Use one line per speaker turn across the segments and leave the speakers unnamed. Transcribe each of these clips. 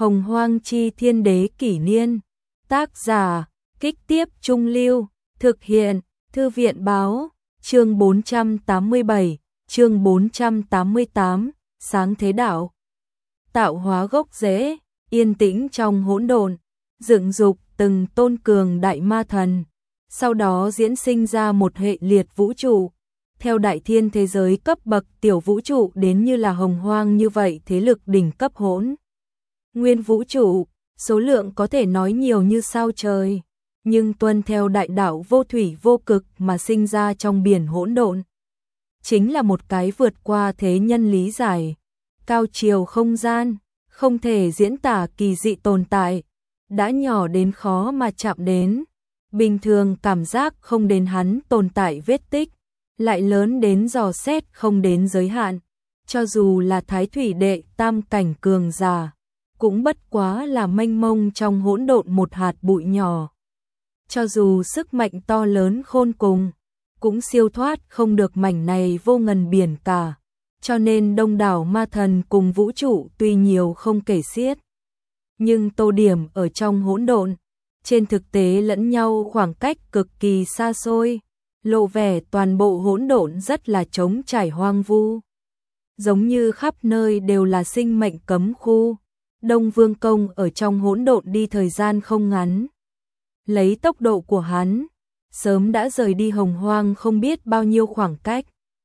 Hồng Hoang Chi Thiên Đế Kỷ Niên. Tác giả, Kích Tiếp Trung Lưu. Thực hiện, Thư viện Báo. Chương 487, chương 488, Sáng Thế Đạo. Tạo hóa gốc rễ, yên tĩnh trong hỗn độn, dựng dục từng tôn cường đại ma thần. Sau đó diễn sinh ra một hệ liệt vũ trụ. Theo đại thiên thế giới cấp bậc tiểu vũ trụ đến như là hồng hoang như vậy thế lực đỉnh cấp hỗn nguyên vũ trụ, số lượng có thể nói nhiều như sao trời, nhưng tuân theo đại đạo vô thủy vô cực mà sinh ra trong biển hỗn độn. Chính là một cái vượt qua thế nhân lý giải, cao chiều không gian, không thể diễn tả kỳ dị tồn tại, đã nhỏ đến khó mà chạm đến, bình thường cảm giác không đến hắn tồn tại vết tích, lại lớn đến dò xét không đến giới hạn, cho dù là thái thủy đệ tam cảnh cường giả, cũng bất quá là mênh mông trong hỗn độn một hạt bụi nhỏ. Cho dù sức mạnh to lớn khôn cùng, cũng siêu thoát không được mảnh này vô ngần biển cả, cho nên đông đảo ma thần cùng vũ trụ tuy nhiều không kể xiết, nhưng tô điểm ở trong hỗn độn, trên thực tế lẫn nhau khoảng cách cực kỳ xa xôi, lộ vẻ toàn bộ hỗn độn rất là trống trải hoang vu. Giống như khắp nơi đều là sinh mệnh cấm khu. Đông Vương Công ở trong hỗn độn đi thời gian không ngắn. Lấy tốc độ của hắn, sớm đã rời đi hồng hoang không biết bao nhiêu khoảng cách.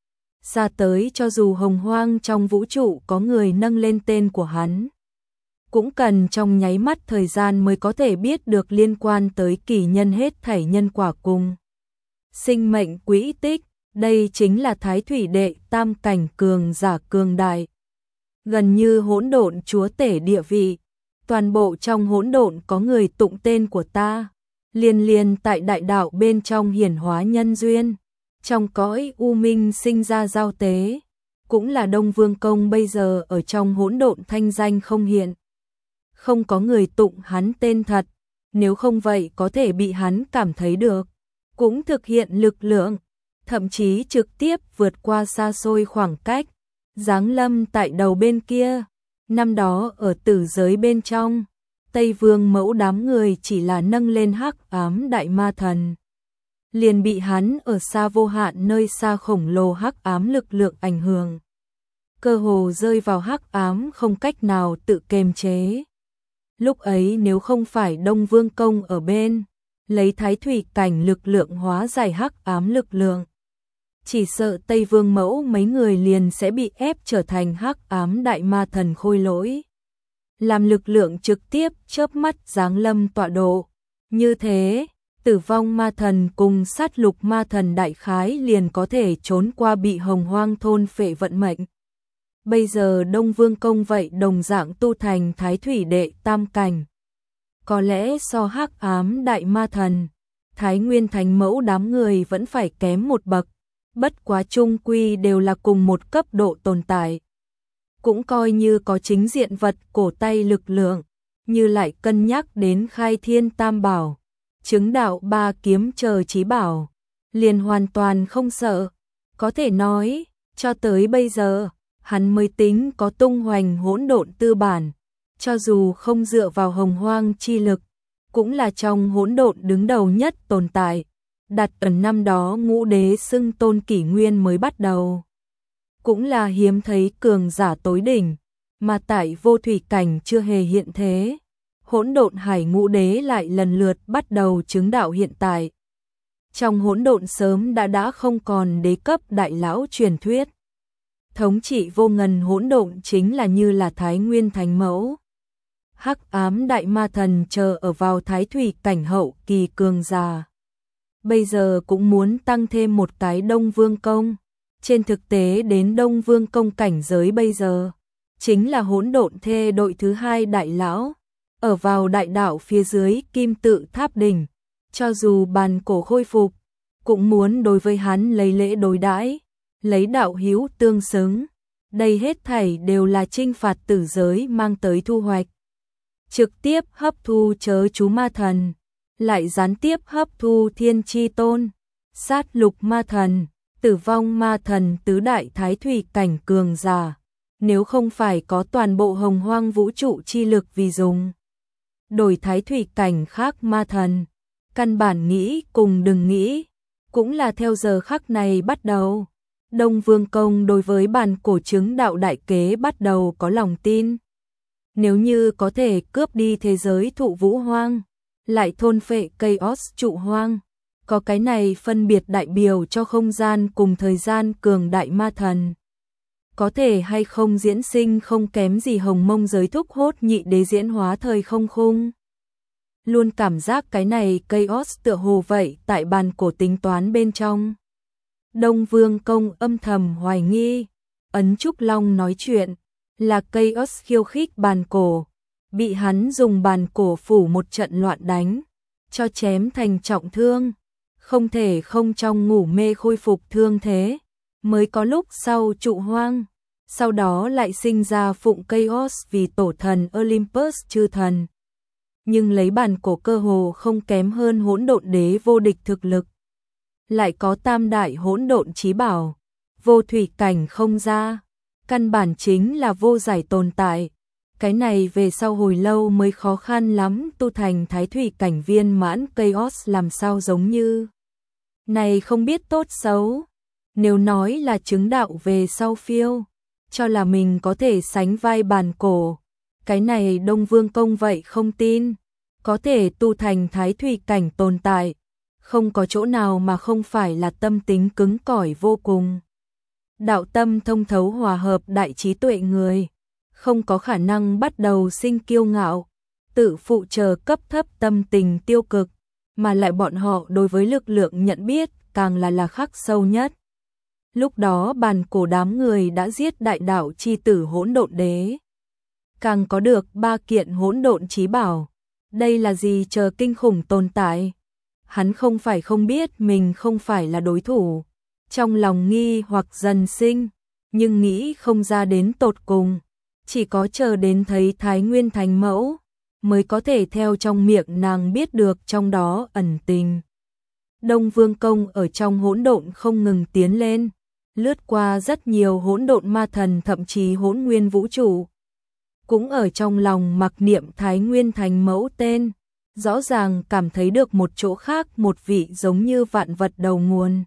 Xa tới cho dù hồng hoang trong vũ trụ có người nâng lên tên của hắn, cũng cần trong nháy mắt thời gian mới có thể biết được liên quan tới kỳ nhân hết thảy nhân quả cùng sinh mệnh quỹ tích. Đây chính là thái thủy đệ tam cảnh cường giả cường đại, gần như hỗn độn chúa tể địa vị. Toàn bộ trong hỗn độn có người tụng tên của ta, liên liên tại đại đạo bên trong hiển hóa nhân duyên, trong cõi u minh sinh ra giao tế, cũng là Đông Vương Công bây giờ ở trong hỗn độn thanh danh không hiện. Không có người tụng hắn tên thật, nếu không vậy có thể bị hắn cảm thấy được, cũng thực hiện lực lượng, thậm chí trực tiếp vượt qua xa xôi khoảng cách, giáng lâm tại đầu bên kia. Năm đó ở tử giới bên trong, Tây Vương Mẫu đám người chỉ là nâng lên hắc ám đại ma thần, liền bị hắn ở xa vô hạn nơi xa khổng lồ hắc ám lực lượng ảnh hưởng, cơ hồ rơi vào hắc ám không cách nào tự kiềm chế. Lúc ấy nếu không phải Đông Vương Công ở bên, lấy thái thủy cảnh lực lượng hóa giải hắc ám lực lượng, chỉ sợ Tây Vương Mẫu mấy người liền sẽ bị ép trở thành hắc ám đại ma thần khôi lỗi, làm lực lượng trực tiếp chớp mắt giáng lâm tọa độ. Như thế, tử vong ma thần cùng sát lục ma thần đại khái liền có thể trốn qua bị hồng hoang thôn phệ vận mệnh. Bây giờ Đông Vương Công vậy đồng dạng tu thành thái thủy đệ tam cảnh, có lẽ so hắc ám đại ma thần, Thái Nguyên Thánh Mẫu đám người vẫn phải kém một bậc, bất quá chung quy đều là cùng một cấp độ tồn tại. Cũng coi như có chính diện vật cổ tay lực lượng, như lại cân nhắc đến khai thiên tam bảo, chứng đạo ba kiếm chờ chí bảo, liền hoàn toàn không sợ. Có thể nói, cho tới bây giờ, hắn mới tính có tung hoành hỗn độn tư bản, cho dù không dựa vào hồng hoang chi lực, cũng là trong hỗn độn đứng đầu nhất tồn tại, đặt ở năm đó ngũ đế xưng tôn kỷ nguyên mới bắt đầu. Cũng là hiếm thấy cường giả tối đỉnh, mà tại vô thủy cảnh chưa hề hiện thế. Hỗn độn hải ngũ đế lại lần lượt bắt đầu chứng đạo hiện tại. Trong hỗn độn sớm đã không còn đế cấp đại lão truyền thuyết. Thống trị vô ngần hỗn độn chính là như là Thái Nguyên Thánh Mẫu. Hắc ám đại ma thần chờ ở vào thái thủy cảnh hậu kỳ cường giả. Bây giờ cũng muốn tăng thêm một cái Đông Vương Công. Trên thực tế đến Đông Vương Công cảnh giới bây giờ, chính là hỗn độn thê đội thứ hai đại lão, ở vào đại đạo phía dưới kim tự tháp đỉnh, cho dù bàn cổ khôi phục, cũng muốn đối với hắn lấy lễ đối đãi, lấy đạo hiếu tương xứng. Đây hết thảy đều là trinh phạt tử giới mang tới thu hoạch. Trực tiếp hấp thu chớ chú ma thần, lại gián tiếp hấp thu thiên chi tôn, sát lục ma thần, tử vong ma thần tứ đại thái thủy cảnh cường giả. nếu không phải có toàn bộ hồng hoang vũ trụ chi lực vì dùng đổi thái thủy cảnh khác ma thần, căn bản nghĩ cùng đừng nghĩ, cũng là theo giờ khắc này bắt đầu. Đông Vương Công đối với bản cổ chứng đạo đại kế bắt đầu có lòng tin. Nếu như có thể cướp đi thế giới thụ vũ hoang, lại thôn phệ Chaos trụ hoang, có cái này phân biệt đại biểu cho không gian cùng thời gian cường đại ma thần. Có thể hay không diễn sinh không kém gì hồng mông giới thúc hốt nhị đế diễn hóa thời không khung. Luôn cảm giác cái này Chaos tựa hồ vậy tại bàn cổ tính toán bên trong. Đông Vương Công âm thầm hoài nghi, Ấn Trúc Long nói chuyện, là Chaos khiêu khích bàn cổ, bị hắn dùng bàn cổ phủ một trận loạn đánh, cho chém thành trọng thương, không thể không trong ngủ mê khôi phục thương thế, mới có lúc sau trụ hoang, sau đó lại sinh ra phụng Chaos vì tổ thần Olympus chư thần. Nhưng lấy bàn cổ cơ hồ không kém hơn hỗn độn đế vô địch thực lực. Lại có tam đại hỗn độn chí bảo, vô thủy cảnh không ra, căn bản chính là vô giải tồn tại. Cái này về sau hồi lâu mới khó khăn lắm tu thành thái thủy cảnh viên mãn Chaos làm sao giống như. Này không biết tốt xấu, nếu nói là chứng đạo về sau phiêu, cho là mình có thể sánh vai bàn cổ. Cái này Đông Vương Công vậy không tin, có thể tu thành thái thủy cảnh tồn tại, không có chỗ nào mà không phải là tâm tính cứng cỏi vô cùng. Đạo tâm thông thấu hòa hợp đại trí tuệ người, không có khả năng bắt đầu sinh kiêu ngạo, tự phụ chờ cấp thấp tâm tình tiêu cực, mà lại bọn họ đối với lực lượng nhận biết càng là khắc sâu nhất. Lúc đó bàn cổ đám người đã giết đại đạo chi tử hỗn độn đế, càng có được 3 kiện hỗn độn chí bảo. Đây là gì chờ kinh khủng tồn tại? Hắn không phải không biết mình không phải là đối thủ, trong lòng nghi hoặc dần sinh, nhưng nghĩ không ra đến tột cùng, chỉ có chờ đến thấy Thái Nguyên Thánh Mẫu, mới có thể theo trong miệng nàng biết được trong đó ẩn tình. Đông Vương Công ở trong hỗn độn không ngừng tiến lên, lướt qua rất nhiều hỗn độn ma thần thậm chí hỗn nguyên vũ trụ. Cũng ở trong lòng mặc niệm Thái Nguyên Thánh Mẫu tên, rõ ràng cảm thấy được một chỗ khác một vị giống như vạn vật đầu nguồn.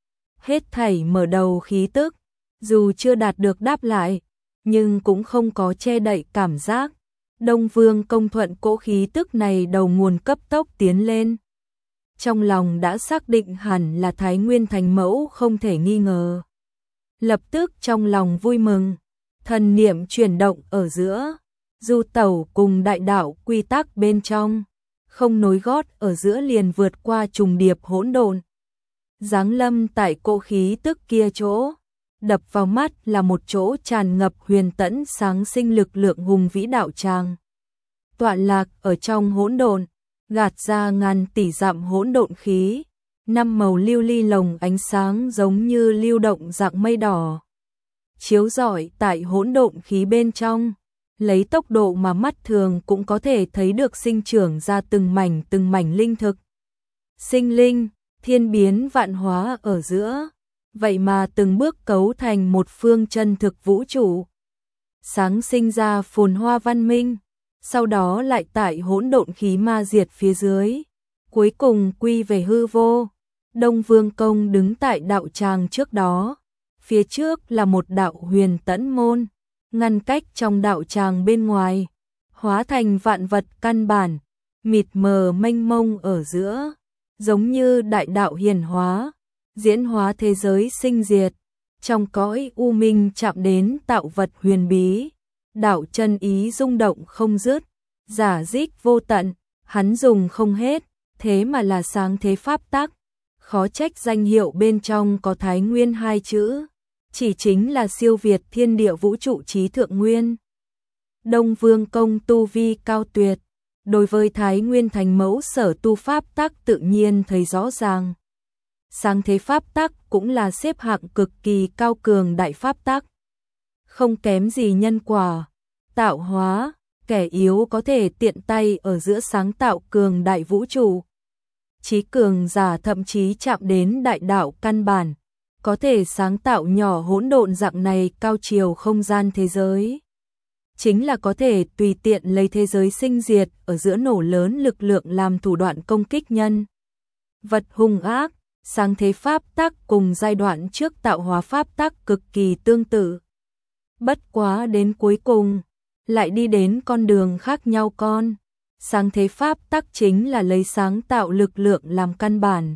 Hết thảy mở đầu khí tức, dù chưa đạt được đáp lại, nhưng cũng không có che đậy cảm giác. Đông Vương Công thuận cỗ khí tức này đầu nguồn cấp tốc tiến lên. Trong lòng đã xác định hẳn là Thái Nguyên Thánh Mẫu không thể nghi ngờ. Lập tức trong lòng vui mừng, thần niệm chuyển động ở giữa, du tẩu cùng đại đạo quy tắc bên trong, không nối gót ở giữa liền vượt qua trùng điệp hỗn độn. Giáng lâm tại cỗ khí tức kia chỗ, đập vào mắt là một chỗ tràn ngập huyền tẫn sáng sinh lực lượng hùng vĩ đạo tràng. Tọa lạc ở trong hỗn độn, gạt ra ngàn tỷ dặm hỗn độn khí, 5 màu lưu ly lồng ánh sáng giống như lưu động dạng mây đỏ, chiếu rọi tại hỗn độn khí bên trong, lấy tốc độ mà mắt thường cũng có thể thấy được sinh trưởng ra từng mảnh linh thực. Sinh linh, thiên biến vạn hóa ở giữa, vậy mà từng bước cấu thành một phương chân thực vũ trụ. Sáng sinh ra phồn hoa văn minh, sau đó lại tại hỗn độn khí ma diệt phía dưới, cuối cùng quy về hư vô. Đông Vương Công đứng tại đạo tràng trước đó, phía trước là một đạo huyền tẫn môn, ngăn cách trong đạo tràng bên ngoài, hóa thành vạn vật căn bản, mịt mờ mênh mông ở giữa, giống như đại đạo hiển hóa, diễn hóa thế giới sinh diệt, trong cõi u minh chạm đến tạo vật huyền bí, đạo chân ý rung động không dứt, giả dích vô tận, hắn dùng không hết, thế mà là sáng thế pháp tắc, khó trách danh hiệu bên trong có Thái Nguyên 2 chữ, chỉ chính là siêu việt thiên địa vũ trụ trí thượng nguyên. Đông Vương Công tu vi cao tuyệt, đối với Thái Nguyên Thánh Mẫu sở tu pháp tắc tự nhiên thấy rõ ràng. Sáng thế pháp tắc cũng là xếp hạng cực kỳ cao cường đại pháp tắc, không kém gì nhân quả, tạo hóa, kẻ yếu có thể tiện tay ở giữa sáng tạo cường đại vũ trụ. Chí cường giả thậm chí chạm đến đại đạo căn bản, có thể sáng tạo nhỏ hỗn độn dạng này cao chiều không gian thế giới. Chính là có thể tùy tiện lấy thế giới sinh diệt ở giữa nổ lớn lực lượng làm thủ đoạn công kích nhân vật hung ác, sáng thế pháp tắc cùng giai đoạn trước tạo hóa pháp tắc cực kỳ tương tự. Bất quá đến cuối cùng, lại đi đến con đường khác nhau con. Sáng thế pháp tắc chính là lấy sáng tạo lực lượng làm căn bản.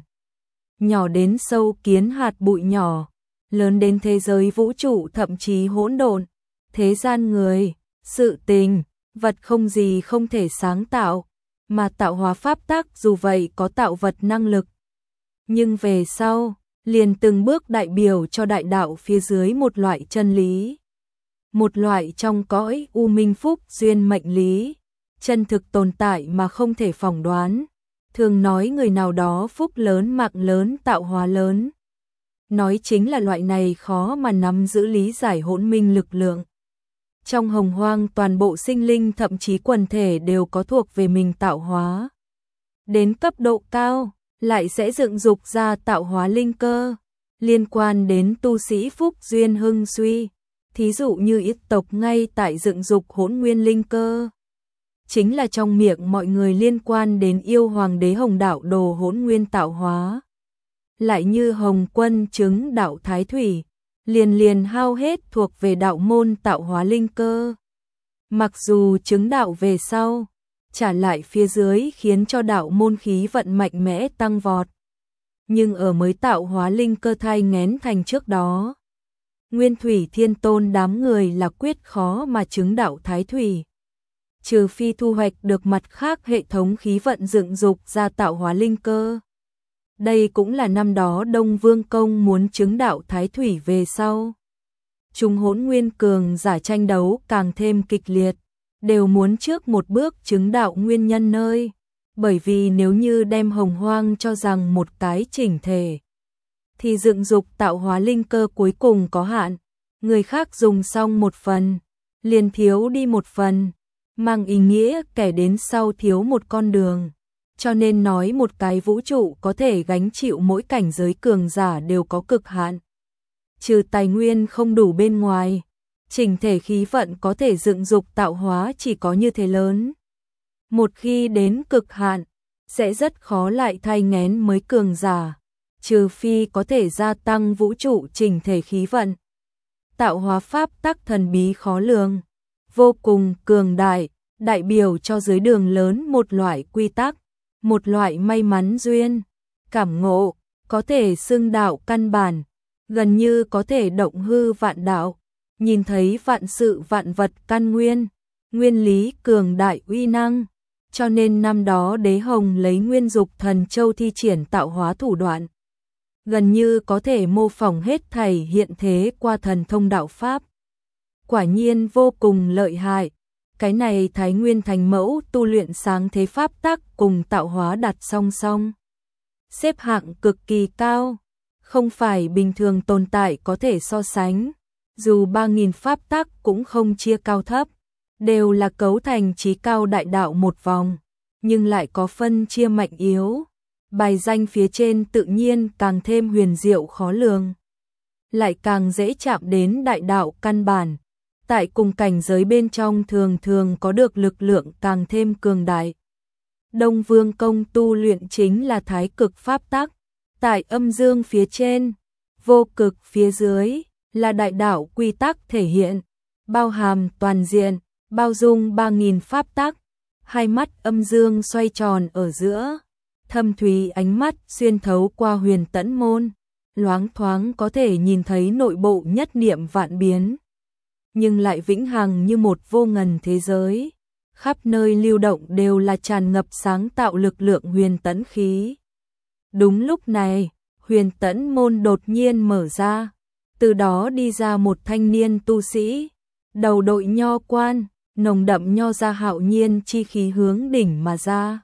Nhỏ đến sâu kiến hạt bụi nhỏ, lớn đến thế giới vũ trụ thậm chí hỗn độn, thế gian người, sự tình, vật không gì không thể sáng tạo, mà tạo hóa pháp tắc dù vậy có tạo vật năng lực. Nhưng về sau, liền từng bước đại biểu cho đại đạo phía dưới một loại chân lý. Một loại trong cõi u minh phúc duyên mệnh lý, chân thực tồn tại mà không thể phỏng đoán. Thường nói người nào đó phúc lớn mạng lớn tạo hóa lớn. Nói chính là loại này khó mà nắm giữ lý giải hỗn minh lực lượng. Trong hồng hoang toàn bộ sinh linh thậm chí quần thể đều có thuộc về mình tạo hóa. Đến cấp độ cao, lại sẽ dựng dục ra tạo hóa linh cơ, liên quan đến tu sĩ phúc duyên hưng suy. Thí dụ như Yết tộc ngay tại dựng dục hỗn nguyên linh cơ. Chính là trong miệng mọi người liên quan đến yêu hoàng đế hồng đạo đồ hỗn nguyên tạo hóa. Lại như Hồng Quân chứng đạo Thái Thủy, liền hao hết thuộc về đạo môn tạo hóa linh cơ. Mặc dù chứng đạo về sau, trả lại phía dưới khiến cho đạo môn khí vận mạnh mẽ tăng vọt. Nhưng ở mới tạo hóa linh cơ thai nghén thành trước đó, Nguyên Thủy Thiên Tôn đám người là quyết khó mà chứng đạo Thái Thủy. Trừ phi thu hoạch được mặt khác hệ thống khí vận dựng dục ra tạo hóa linh cơ. Đây cũng là năm đó Đông Vương Công muốn chứng đạo Thái Thủy về sau. Chúng hỗn nguyên cường giả tranh đấu càng thêm kịch liệt, đều muốn trước một bước chứng đạo nguyên nhân nơi. Bởi vì nếu như đem hồng hoang cho rằng một cái chỉnh thể, thì dựng dục tạo hóa linh cơ cuối cùng có hạn. Người khác dùng xong một phần, liền thiếu đi một phần, mang ý nghĩa kẻ đến sau thiếu một con đường. Cho nên nói một cái vũ trụ có thể gánh chịu mỗi cảnh giới cường giả đều có cực hạn. Trừ tài nguyên không đủ bên ngoài, chỉnh thể khí vận có thể dựng dục tạo hóa chỉ có như thế lớn. Một khi đến cực hạn, sẽ rất khó lại thay nghén mới cường giả, trừ phi có thể gia tăng vũ trụ chỉnh thể khí vận. Tạo hóa pháp tắc thần bí khó lường, vô cùng cường đại, đại biểu cho dưới đường lớn một loại quy tắc, một loại may mắn duyên, cảm ngộ, có thể xưng đạo căn bản, gần như có thể động hư vạn đạo, nhìn thấy vạn sự vạn vật căn nguyên, nguyên lý cường đại uy năng. Cho nên năm đó Đế Hồng lấy Nguyên Dục Thần Châu thi triển tạo hóa thủ đoạn, gần như có thể mô phỏng hết thảy hiện thế qua thần thông đạo pháp. Quả nhiên vô cùng lợi hại. Cái này Thái Nguyên thành mẫu tu luyện sáng thế pháp tắc cùng tạo hóa đặt song song. Xếp hạng cực kỳ cao, không phải bình thường tồn tại có thể so sánh. Dù 3.000 pháp tắc cũng không chia cao thấp, đều là cấu thành chí cao đại đạo một vòng, nhưng lại có phân chia mạnh yếu. Bài danh phía trên tự nhiên càng thêm huyền diệu khó lường, lại càng dễ chạm đến đại đạo căn bản. Tại cùng cảnh giới bên trong thường thường có được lực lượng càng thêm cường đại. Đông Vương Công tu luyện chính là thái cực pháp tắc, tại âm dương phía trên, vô cực phía dưới, là đại đạo quy tắc thể hiện, bao hàm toàn diện, bao dung 3.000 pháp tắc, hai mắt âm dương xoay tròn ở giữa, thâm thúy ánh mắt xuyên thấu qua huyền tẫn môn, loáng thoáng có thể nhìn thấy nội bộ nhất niệm vạn biến, nhưng lại vĩnh hằng như một vô ngần thế giới, khắp nơi lưu động đều là tràn ngập sáng tạo lực lượng huyền tẫn khí. Đúng lúc này, huyền tẫn môn đột nhiên mở ra, từ đó đi ra một thanh niên tu sĩ, đầu đội nho quan, nồng đậm nho gia hạo nhiên chi khí hướng đỉnh mà ra.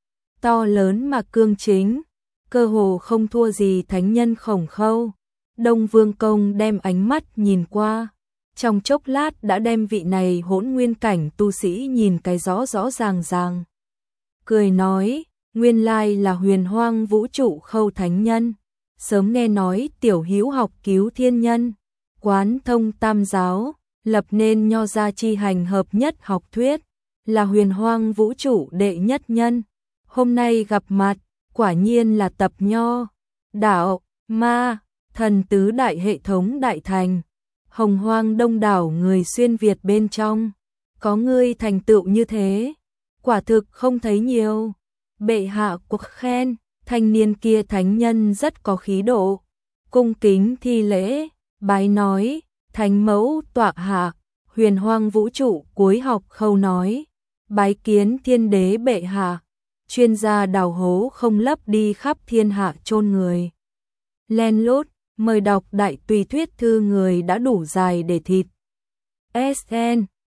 To lớn mà cương chính, cơ hồ không thua gì thánh nhân Khổng Khâu. Đông Vương Công đem ánh mắt nhìn qua, trong chốc lát đã đem vị này hỗn nguyên cảnh tu sĩ nhìn cái rõ rõ ràng ràng. Cười nói, nguyên lai là huyền hoang vũ trụ Khâu thánh nhân, sớm nghe nói Tiểu Hữu học cứu thiên nhân, quán thông tam giáo, lập nên nho gia chi hành hợp nhất học thuyết, là huyền hoang vũ trụ đệ nhất nhân. Hôm nay gặp mặt, quả nhiên là tập nho, đạo, ma, thần tứ đại hệ thống đại thành. Hồng hoang đông đảo người xuyên Việt bên trong, có ngươi thành tựu như thế, quả thực không thấy nhiều. Bệ hạ quốc khen, thanh niên kia thánh nhân rất có khí độ, cung kính thi lễ, bái nói, thánh mẫu tọa hạ, huyền hoang vũ trụ cuối học khâu nói, bái kiến thiên đế bệ hạ, chuyên gia đào hố không lấp đi khắp thiên hạ chôn người. Len lút, mời đọc đại tùy thuyết thư người đã đủ dài để thịt. SN